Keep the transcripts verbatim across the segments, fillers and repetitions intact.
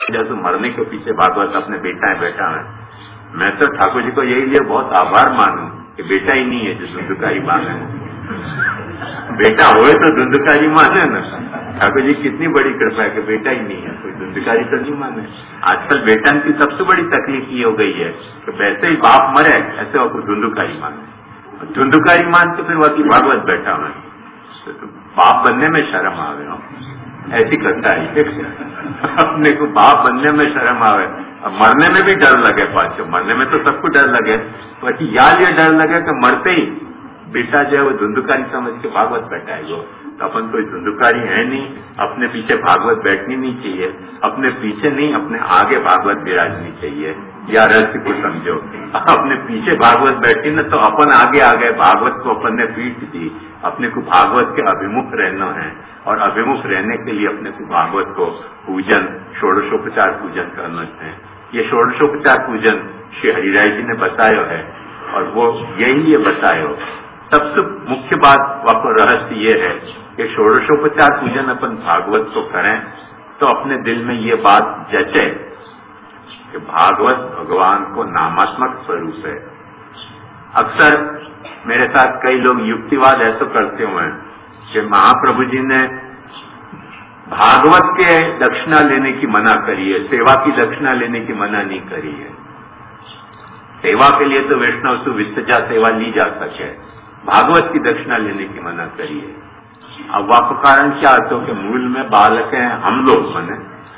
जैसे मरने के पीछे भागवत अपने बेटा है बेटा है। मैं तो ठाकुर जी को यही लिए बहुत आभार मानूं कि बेटा ही नहीं है जो धुंधुकारी माने। बेटा होए तो धुंधुकारी माने ना। ठाकुर जी कितनी बड़ी कृपा है कि बेटा ही नहीं है, कोई धुंधुकारी तो नहीं माने। आजकल बेटा की सबसे बड़ी तकलीफ ये हो गई है कि वैसे ही बाप मरे ऐसे वो धुंधुकारी माने। धुंधुकारी मान के फिर वह की भागवत बैठा हुआ तो, तो बाप बनने में शर्म आवे हो, ऐसी कथा है। अपने को बाप बनने में शर्म आवे, अब मरने में भी डर लगे। पाछो मरने में तो सबको डर लगे, बाकी यार ये डर लगे कि मरते ही बेटा जो है वो धुंधुकारी समझ के भागवत बैठाएगा। तो अपन कोई धुंधुकारी है नहीं, अपने पीछे भागवत बैठनी नहीं चाहिए। अपने पीछे नहीं, अपने आगे भागवत विराजनी चाहिए। या रहस्य को समझो, अपने पीछे भागवत बैठी ना तो अपन आगे आ गए, भागवत को अपन ने पीठ दी। अपने को भागवत के अभिमुख रहना है और अभिमुख रहने के लिए अपने को भागवत को पूजन, षोडशोपचार पूजन करना है। ये षोडशोपचार पूजन श्री हरिराय जी ने बताया है और वो यही ये बतायो। सबसे मुख्य बात वाको रहस्य ये है कि षोडशोपचार पूजन अपन भागवत को करें तो अपने दिल में ये बात जचे कि भागवत भगवान को नामात्मक स्वरूप है। अक्सर मेरे साथ कई लोग युक्तिवाद ऐसा करते हुए हैं कि महाप्रभु जी ने भागवत के दक्षिणा लेने की मना करी है, सेवा की दक्षिणा लेने की मना नहीं करी है। सेवा के लिए तो वैष्णव से विस्तजा सेवा ली जा सके, भागवत की दक्षिणा लेने की मना करी है। अब वह कारण क्या तो कि मूल में बालक हैं हम लोग, बने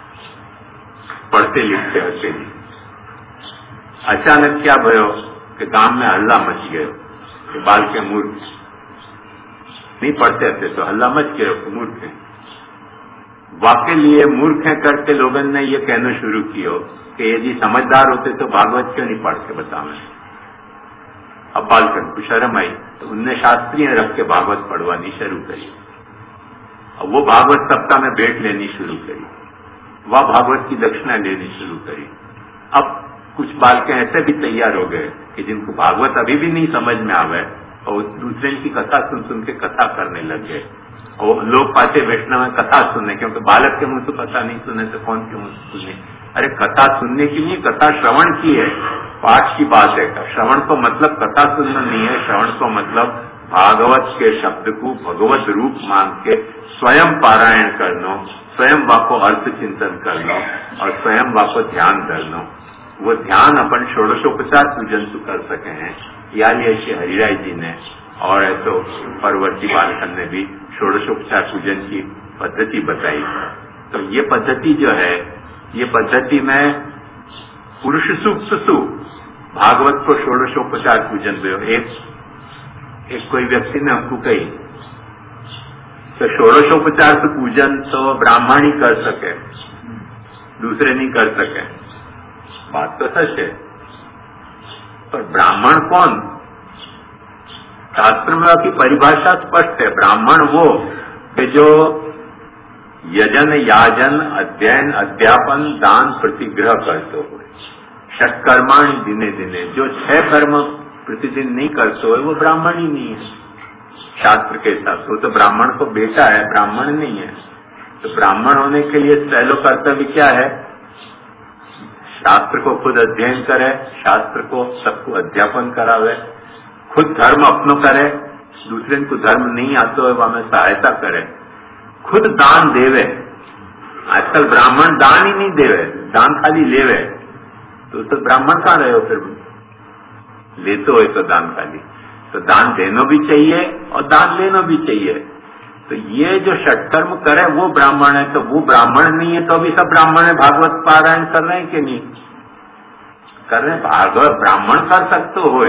पढ़ते लिखते हंसे नहीं। अचानक क्या भयो कि गांव में हल्ला मच गयो कि बाल के मूर्ख नहीं पढ़ते थे तो हल्ला मच गयो कि मूर्ख है। वाकई लिए मूर्ख है करके लोगों ने ये कहना शुरू किया कि यदि समझदार होते तो भागवत क्यों नहीं पढ़ के बतावे। अब बालकन को शर्म आई तो उनने शास्त्रीय रख के भागवत पढ़वानी शुरू करी। अब वो भागवत सप्ताह में भेंट लेनी शुरू करी, वह भागवत की दक्षिणा लेनी शुरू करी। अब कुछ बालक ऐसे भी तैयार हो गए कि जिनको भागवत अभी भी नहीं समझ में आवे और दूसरे की कथा सुन सुन के कथा करने लग गए। और लोग पाते वैष्णव में कथा सुनने, क्योंकि बालक के मुंह से कथा नहीं सुने तो कौन के मुंह से सुने। अरे कथा सुनने की नहीं, कथा श्रवण की है, पाठ की बात है। श्रवण को मतलब कथा सुनना नहीं है, श्रवण को मतलब भागवत के शब्द को भगवत रूप मान के स्वयं पारायण करना, स्वयं वाको अर्थ चिंतन करना और स्वयं वाको ध्यान करना। वो ध्यान अपन षोडशोपचार पूजन से कर सके हैं, या लिए श्री हरिराय जी ने और ऐसो परवर्ती बालकन ने भी षोडशोपचार पूजन की पद्धति बताई। तो ये पद्धति जो है, ये पद्धति में पुरुष सूक्त सु भागवत को षोडशोपचार पूजन दो। एक एक कोई व्यक्ति ने हमको कही तो षोडशोपचार से पूजन तो ब्राह्मण ही कर सके, दूसरे नहीं कर सके। बात तो सच है, पर ब्राह्मण कौन? शास्त्र में की परिभाषा स्पष्ट है। ब्राह्मण वो कि जो यजन, याजन, अध्ययन, अध्यापन, दान, प्रतिग्रह करते हो, षटकर्माणि दिने दिने, जो छह कर्म प्रतिदिन नहीं करते हो वो ब्राह्मण ही नहीं है शास्त्र के हिसाब से। तो ब्राह्मण को बेटा है, ब्राह्मण नहीं है। तो ब्राह्मण होने के लिए पहला कर्तव्य क्या है? शास्त्र को खुद अध्ययन करे, शास्त्र को सबको अध्यापन करावे, खुद धर्म अपनो करे, दूसरे को धर्म नहीं आता है वह में सहायता करे, खुद दान देवे। आजकल ब्राह्मण दान ही नहीं देवे, दान खाली लेवे। तो तो ब्राह्मण कहाँ रहे हो फिर? लेते हो तो दान खाली। तो दान देना भी चाहिए और दान लेना भी चाहिए। तो ये जो षटकर्म करे वो ब्राह्मण है। तो वो ब्राह्मण नहीं है तो अभी सब ब्राह्मण है, भागवत पारायण कर रहे हैं कि नहीं कर रहे हैं? भागवत ब्राह्मण कर सकते हो।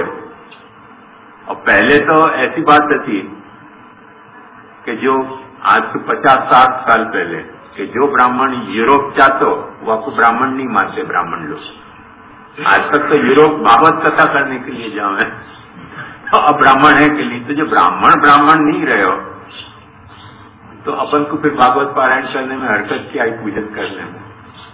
और पहले तो ऐसी बात थी कि जो आज से पचास साठ साल पहले कि जो ब्राह्मण यूरोप जाते वो आपको ब्राह्मण नहीं मानते ब्राह्मण लोग। आज तक तो यूरोप भागवत कथा करने के लिए जाओ तो अब ब्राह्मण है के लिए। तो जो ब्राह्मण ब्राह्मण नहीं रहे हो तो अपन को फिर भागवत पारायण करने में हरकत क्या है? पूजन करने में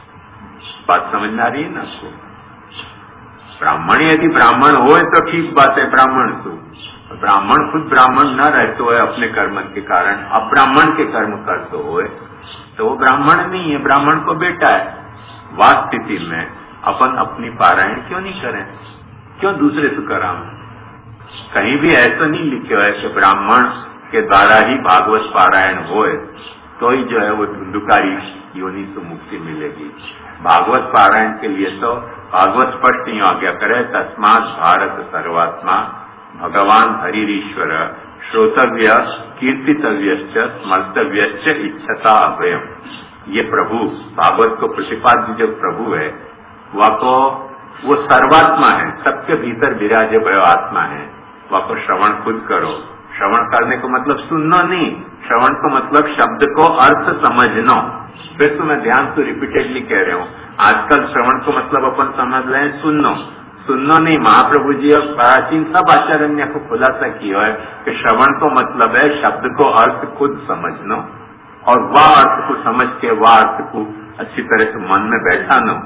बात समझ में आ रही है ना आपको? ब्राह्मण यदि ब्राह्मण हो तो ठीक बात है, ब्राह्मण तो ब्राह्मण खुद ब्राह्मण न रहते हो अपने कर्म के कारण, अब ब्राह्मण के कर्म करते हो तो वो ब्राह्मण नहीं है, ब्राह्मण को बेटा है। वह स्थिति में अपन अपनी पारायण क्यों नहीं करें, क्यों दूसरे से कराएं? कहीं भी ऐसा नहीं लिखा है कि ब्राह्मण के द्वारा ही भागवत पारायण होए तो ही जो है वो धुंधुकारी योनि से मुक्ति मिलेगी। भागवत पारायण के लिए तो भागवत स्पष्ट ही आज्ञा करे, तस्मात् भारत सर्वात्मा भगवान हरिरीश्वर श्रोतव्य कीर्तितव्यश्च स्मर्तव्यश्च इच्छता अभयम। ये प्रभु भागवत को प्रतिपाद्य जो प्रभु है वह को वो सर्वात्मा है, सबके भीतर विराजे भयो आत्मा है। वह को श्रवण खुद करो। श्रवण करने को मतलब सुनना नहीं, श्रवण को मतलब शब्द को अर्थ समझना। फिर तो मैं ध्यान से रिपीटेडली कह रहा हूँ, आजकल श्रवण को मतलब अपन समझ रहे हैं सुनना, सुनना नहीं। महाप्रभु जी और प्राचीन सब आचार्य को खुलासा किया है कि श्रवण को मतलब है शब्द को अर्थ खुद समझना और वह अर्थ को समझ के वह अर्थ को अच्छी तरह से मन में बैठाना,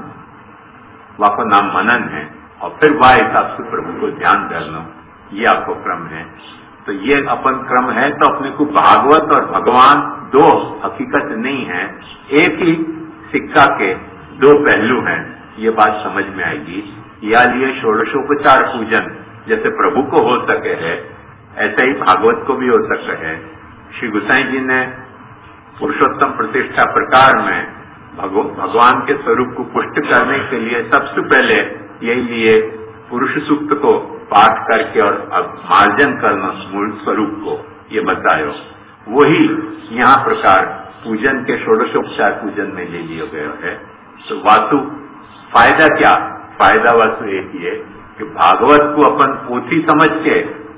वह का नाम मनन है। और फिर वह हिसाब से प्रभु को ध्यान करना, ये आपको क्रम है। तो ये अपन क्रम है तो अपने को भागवत और भगवान दो हकीकत नहीं है, एक ही सिक्का के दो पहलू हैं, ये बात समझ में आएगी। या लिए षोडशोपचार पूजन जैसे प्रभु को हो सके है, ऐसे ही भागवत को भी हो सके है। श्री गोसाई जी ने पुरुषोत्तम प्रतिष्ठा प्रकार में भगवान के स्वरूप को पुष्ट करने के लिए सबसे पहले यही लिए पुरुष सूक्त को पाठ करके और मार्जन करना मूल स्वरूप को ये बतायो। वही यहाँ प्रकार पूजन के षोडशोपचार पूजन में ले लिया गया है। तो वास्तु फायदा क्या? फायदा वास्तु एक ये कि भागवत को अपन पोथी समझ के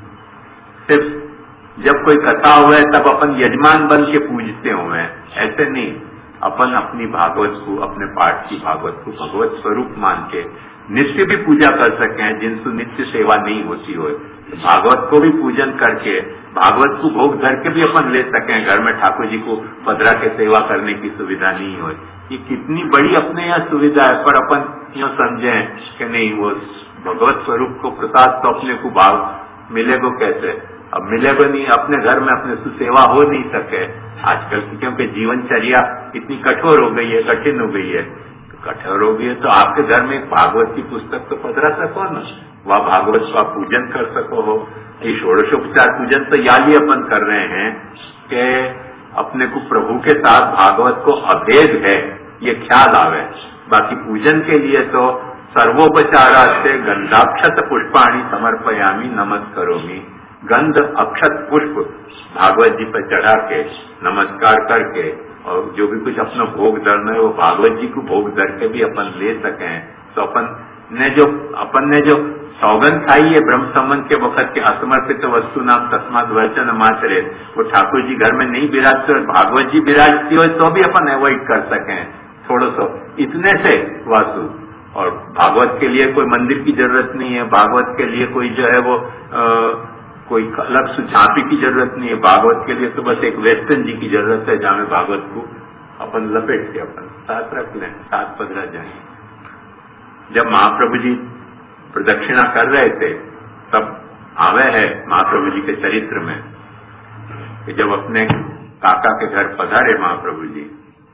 सिर्फ जब कोई कथा हुआ है तब अपन यजमान बन के पूजते हुए, ऐसे नहीं। अपन अपनी भागवत को, अपने पाठ की भागवत को भगवत स्वरूप मान के नित्य भी पूजा कर सकें, जिनसे नित्य सेवा नहीं होती हो। तो भागवत को भी पूजन करके भागवत को भोग धर के भी अपन ले सकें। घर में ठाकुर जी को पधरा के सेवा करने की सुविधा नहीं हो, ये कितनी बड़ी अपने यहाँ सुविधा है। पर अपन यूँ समझें कि नहीं, वो भगवत स्वरूप को प्रसाद तो अपने को भाव मिलेगा कैसे? अब मिलेगा नहीं, अपने घर में अपने से सेवा हो नहीं सके आजकल की, क्योंकि जीवनचर्या इतनी कठोर हो गई है, कठिन हो गई है। कठोर हो गई है तो आपके घर में एक भागवत की पुस्तक तो पधरा सको ना, वह भागवत का पूजन कर सको हो। ये षोडशोपचार पूजन तो याली अपन कर रहे हैं कि अपने को प्रभु के साथ भागवत को अभेद है ये ख्याल आवे। बाकी पूजन के लिए तो सर्वोपचारा से गंधाक्षत पुष्पाणी समर्पयामी नमस्करोमी। गंध अक्षत पुष्प भागवत जी पर चढ़ा के नमस्कार करके और जो भी कुछ अपना भोग धरना है वो भागवत जी को भोग धर के भी अपन ले सकें। तो अपन ने जो अपन ने जो सौगंध खाई है ब्रह्म संबंध के वक्त के असमर्पित वस्तु नाम तस्माद वचन मात्र, वो ठाकुर जी घर में नहीं विराजते और भागवत जी विराजती हो तो भी अपन अवॉइड कर सकें थोड़ा सा, इतने से वासु। और भागवत के लिए कोई मंदिर की जरूरत नहीं है, भागवत के लिए कोई जो है वो आ, कोई अलग से झांपी की जरूरत नहीं है। भागवत के लिए तो बस एक वेस्टर्न जी की जरूरत है जहां में भागवत को अपन लपेट के अपन साथ रख लें, साथ पधरा जाए। जब महाप्रभु जी प्रदक्षिणा कर रहे थे तब आवे है महाप्रभु जी के चरित्र में कि जब अपने काका के घर पधारे महाप्रभु जी,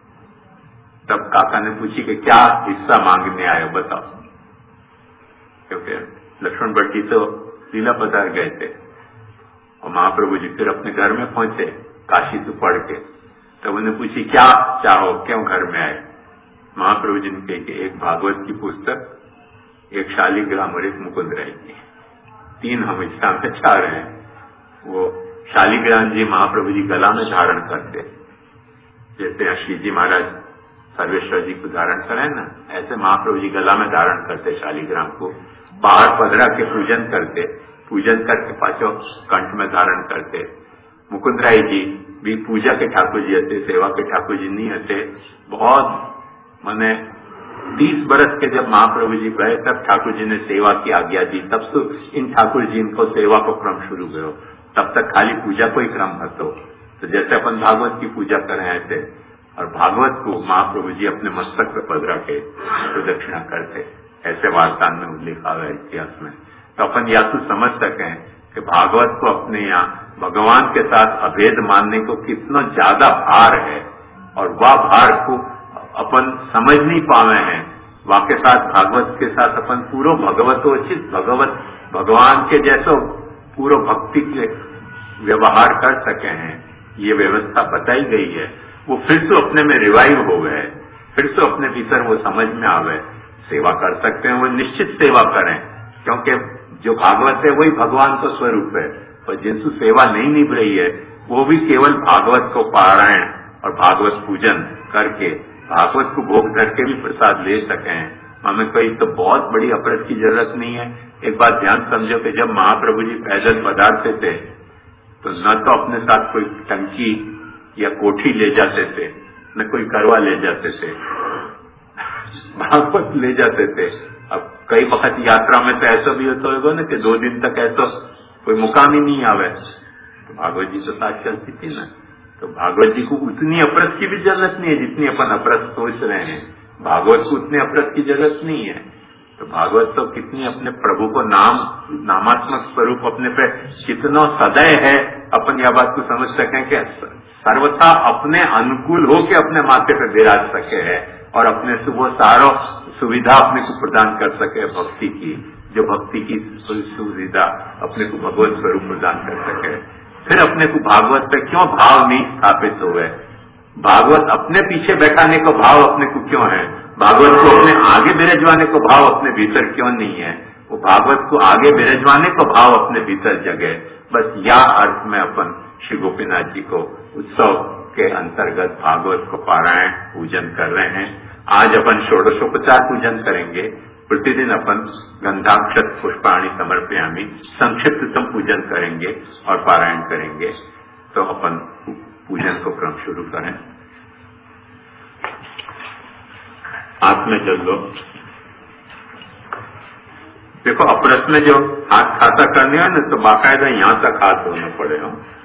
तब काका ने पूछी कि क्या हिस्सा मांगने आए बताओ, क्योंकि लक्ष्मण भट्ट जी तो लीला पधार गए थे। और महाप्रभु जी फिर अपने घर में पहुंचे काशी से पढ़ के, तब उन्हें पूछी क्या चाहो, क्यों घर में आए? महाप्रभु जी ने कही कि एक भागवत की पुस्तक, एक शालिग्राम और एक मुकुंद राय की, तीन हम इच्छा में चाह रहे हैं। वो शालिग्राम जी महाप्रभु जी गला में धारण करते, जैसे श्री जी महाराज सर्वेश्वर जी को धारण करें ना, ऐसे महाप्रभु जी गला में धारण करते शालिग्राम को, बाहर पधरा के पूजन करते, पूजन करके पाछो कंठ में धारण करते। मुकुंद राय जी भी पूजा के ठाकुर जी हते, सेवा के ठाकुर जी नहीं हते। बहुत मैंने तीस बरस के जब महाप्रभु जी गए तब ठाकुर जी ने सेवा की आज्ञा दी, तब से इन ठाकुर जी इनको सेवा को क्रम शुरू गयो। तब तक खाली पूजा को ही क्रम हतो। तो जैसे अपन भागवत की पूजा करें ऐसे, और भागवत को महाप्रभु जी अपने मस्तक पर पधरा के प्रदक्षिणा करते, ऐसे वार्तान में उल्लेख आया इतिहास में। तो अपन या तो समझ सकें कि भागवत को अपने यहाँ भगवान के साथ अभेद मानने को कितना ज्यादा भार है, और वह भार को अपन समझ नहीं पावे हैं वाके साथ भागवत के साथ अपन पूरो भगवतोचित भगवत भगवान के जैसो पूरो भक्ति के व्यवहार कर सके हैं, ये व्यवस्था बताई गई है। वो फिर से अपने में रिवाइव हो गए, फिर से अपने भीतर वो समझ में आवे, सेवा कर सकते हैं, वो निश्चित सेवा करें, क्योंकि जो भागवत है वही भगवान का स्वरूप है। और जिनसे सेवा नहीं निभ रही है वो भी केवल भागवत को पारायण और भागवत पूजन करके भागवत को भोग करके भी प्रसाद ले सके। हमें कोई तो बहुत बड़ी अपरस की जरूरत नहीं है। एक बात ध्यान समझो कि जब महाप्रभु जी पैदल पधारते थे तो न तो अपने साथ कोई टंकी या कोठी ले जाते थे, न कोई करवा ले जाते थे, भागवत ले जाते थे। अब कई वक्त यात्रा में तो ऐसा भी होता होगा ना कि दो दिन तक ऐसा कोई मुकाम ही नहीं आवे, तो भागवत जी तो साथ चलती थी ना। तो भागवत जी को उतनी अपरस की भी जरूरत नहीं है जितनी अपन अपरस सोच रहे हैं। भागवत को उतनी अपरस की जरूरत नहीं है। तो भागवत तो कितनी अपने प्रभु को नाम नामात्मक स्वरूप अपने पे कितना सदैव है, अपन यह बात को समझ सकें कि सर्वथा अपने अनुकूल हो के अपने माथे पे विराज सके है और अपने से वो सारो सुविधा अपने को प्रदान कर सके भक्ति की, जो भक्ति की सुविधा अपने को भगवत स्वरूप प्रदान कर सके। फिर अपने को भागवत पे क्यों भाव नहीं स्थापित हुए? भागवत अपने पीछे बैठाने को भाव अपने को क्यों है? भागवत को अपने आगे बिराजवाने को भाव अपने भीतर क्यों नहीं है? वो भागवत को आगे बिराजवाने को भाव अपने भीतर जगे। बस या अर्थ में अपन श्री गोपीनाथ जी को उत्सव के अंतर्गत भागवत को पारायण पूजन कर रहे हैं। आज अपन षोडशोपचार पूजन करेंगे। प्रतिदिन अपन गंधाक्षत पुष्पाणि समर्पयामि संक्षिप्ततम पूजन करेंगे और पारायण करेंगे। तो अपन पूजन को क्रम शुरू करें। हाथ में चल लो। देखो अपरस में जो हाथ खाता करने है ना, तो बाकायदा यहां तक हाथ धोना पड़ेगा।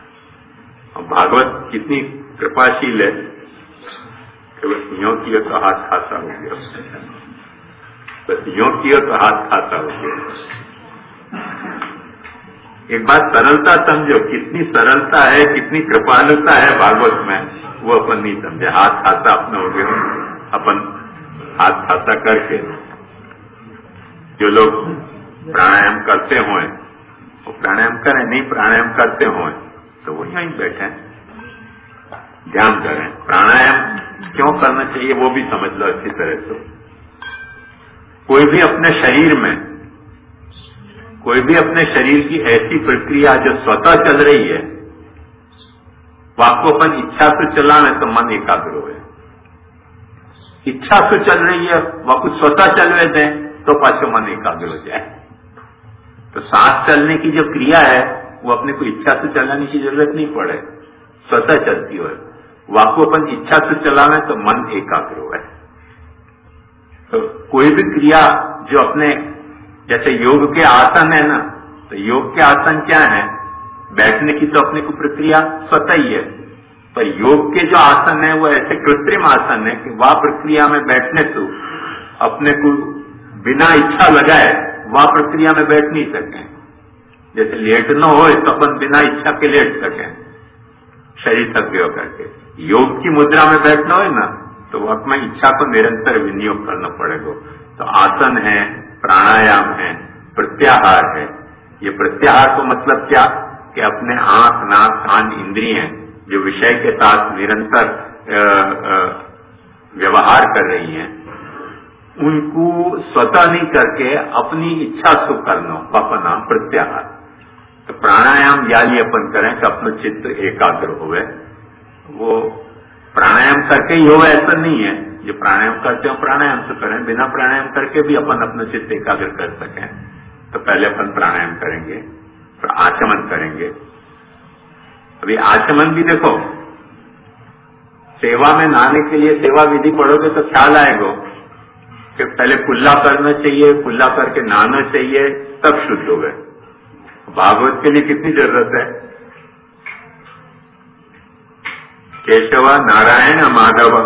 भागवत कितनी कृपाशील है कि बस यों किया तो हाथ खाता हो गया, बस यों किया तो हाथ खाता हो गया। एक बात सरलता समझो, कितनी सरलता है, कितनी कृपालुता है भागवत में, वो अपन नहीं समझे। हाथ खाता अपना हो गया। अपन हाथ खाता करके जो लोग प्राणायाम करते हों वो प्राणायाम करें, नहीं प्राणायाम करते हों तो वो यहीं बैठे ध्यान करें। प्राणायाम क्यों करना चाहिए वो भी समझ लो अच्छी तरह से। कोई भी अपने शरीर में कोई भी अपने शरीर की ऐसी प्रक्रिया जो स्वतः चल रही है, वो आपको अपन इच्छा से चलाना तो मन एकाग्र हो। इच्छा से चल रही है वह कुछ स्वतः चलवे दें तो पाछो मन एकाग्र हो जाए। तो सांस चलने की जो क्रिया है वो अपने को इच्छा से चलाने की जरूरत नहीं पड़े, स्वतः चलती हो। वाको अपन इच्छा से चलाना तो मन एकाग्र हो। तो कोई भी क्रिया जो अपने, जैसे योग के आसन है ना, तो योग के आसन क्या है? बैठने की तो अपने को प्रक्रिया स्वतः ही है, पर योग के जो आसन है वो ऐसे कृत्रिम आसन है कि वह प्रक्रिया में बैठने से अपने को बिना इच्छा लगाए वह प्रक्रिया में बैठ नहीं सके। जैसे लेटना हो तो अपन बिना इच्छा के लेट सके, शरीर थक गया करके। योग की मुद्रा में बैठना हो ना तो वह में इच्छा को निरंतर विनियोग करना पड़ेगा। तो आसन है, प्राणायाम है, प्रत्याहार है। ये प्रत्याहार को मतलब क्या कि अपने आंख, नाक, कान, इंद्रियां जो विषय के साथ निरंतर व्यवहार कर रही हैं, उनको स्वतः नहीं करके अपनी इच्छा से करना, पापा नाम प्रत्याहार। तो प्राणायाम याली अपन करें कि अपना चित्त एकाग्र होवे। वो प्राणायाम करके ही होवे ऐसा नहीं है। जो प्राणायाम करते हो प्राणायाम से करें, बिना प्राणायाम करके भी अपन अपना चित्त एकाग्र कर सकें। तो पहले अपन प्राणायाम करेंगे, फिर आचमन करेंगे। अभी आचमन भी देखो, सेवा में नहाने के लिए सेवा विधि पढ़ोगे तो ख्याल आएगा कि पहले कुल्ला करना चाहिए, कुल्ला करके नहाना चाहिए, तब शुद्ध हो गए। भागवत के लिए कितनी जरूरत है? केशव नारायण माधव